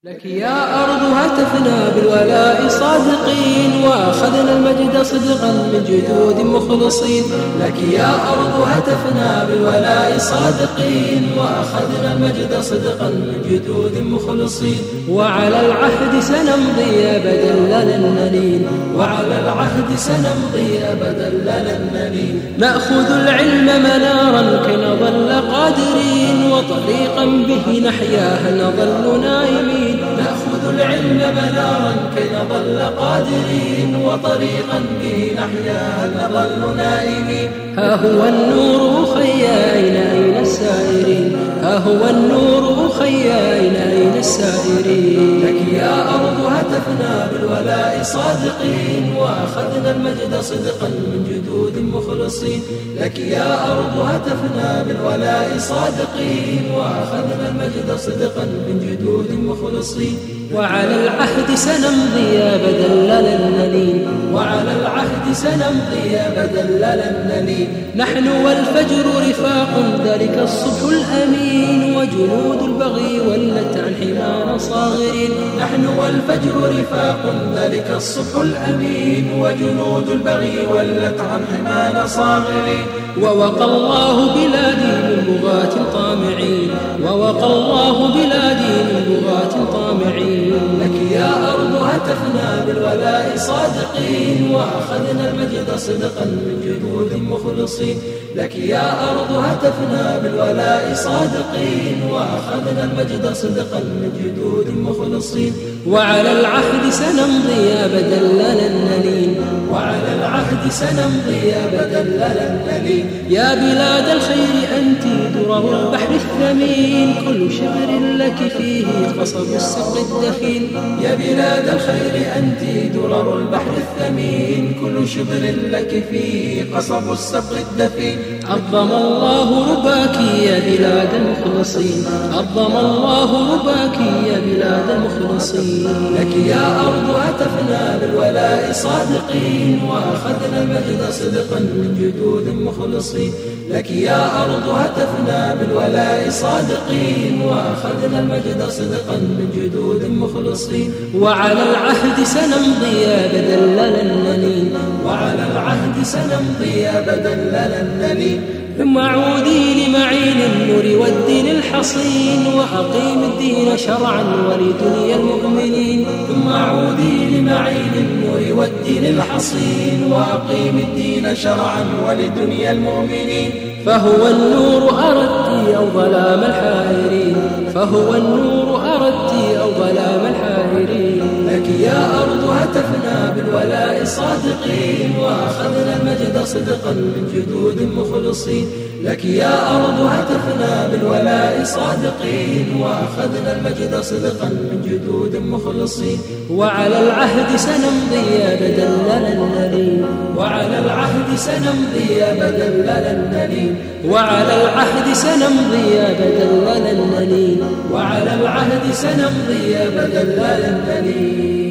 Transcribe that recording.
لك يا أرض هتفنا بالولاء صادقين، وأخذنا المجد صدقا من جدود مخلصين. لك يا أرض هتفنا بالولاء صادقين، وأخذنا المجد صدقا من جدود مخلصين. وعلى العهد سنمضي أبدا لن نلين، وعلى العهد سنمضي أبدا لن نلين. نأخذ العلم منارا كي نظل قادرين، وطريقا به نحياه نظل نائمين. نأخذ العلم منارا كي نظل قادرين، وطريقا به نحياه نظل نائمين. ها هو النور أخي أين السائرين، ها هو النور أخي أين السائرين. لك يا أرض هتفنا بالولاء صادقين، وأخذنا المجد صدقا من جدود مخلصين. لك يا أرض هتفنا بالولاء صادقين، وأخذنا المجد صدقا من جدود مخلصين. وعلى العهد سنمضي أبدا لن نلين، وعلى العهد سنمضي أبدا لن نلين. نحن والفجر رفاق ذلك الصبح الأمين، وجنود البغي ولت عن حمانا صاغرين. نحن والفجر رفاق ذلك الصبح الأمين، وجنود البغي ولت عن حمانا صاغرين. ووقى الله بلادي من بغاة طامعين، ووقى الله بلادي من بغاة طامعين. لك يا أرض هتفنا بالولاء صادقين، وأخذنا المجد صدقا من جدود مخلصين. لك يا أرض هتفنا بالولاء صادقين، وأخذنا المجد صدقا من جدود مخلصين. وعلى العهد سنمضي أبدا لن نلين، وعلى العهد سنمضي أبدا لن نلين. يا بلاد الخير أنت درر البحر الثمين، كل شبر لك فيه قصب السبق الدفين. يا بلاد الخير أنت درر البحر الثمين، كل شبر لك فيه قصب السبق الدفين. عظم الله رباك يا بلاد المخلصين، عظم الله رباك يا بلاد المخلصين. لك يا أرض هتفنا بالولاء صادقين، وأخذنا المجد صدقا من جدود مخلصين. لك يا أرض هتفنا بالولاء صادقين، وأخذنا المجد صدقا من جدود مخلصين. وعلى العهد سنمضي أبدا لن نلين، وعلى العهد سنمضي أبدا لن نلين. ثم عودي لمعين النور والدين الحصين، وأقيم الدين شرعا ولدنيا المؤمنين. ثم عودي لمعين النور والدين الحصين، وأقيم الدين شرعا ولدنيا المؤمنين. فهو النور أردت أو ظلام الحائرين، فهو النور أردت أو ظلام الحائرين. لك يا أرض هتفنا بالولاء صادقين، وأخذنا المجد صدقا من جدود مخلصين. لك يا أرض هتفنا بالولاء صادقين، وأخذنا المجد صدقا من جدود مخلصين. وعلى العهد سنمضي أبدا لن نلين، وعلى العهد سنمضي أبدا لن نلين. وعلى العهد سنمضي أبدا لن نلين، وعلى العهد سنمضي أبدا لن نلين.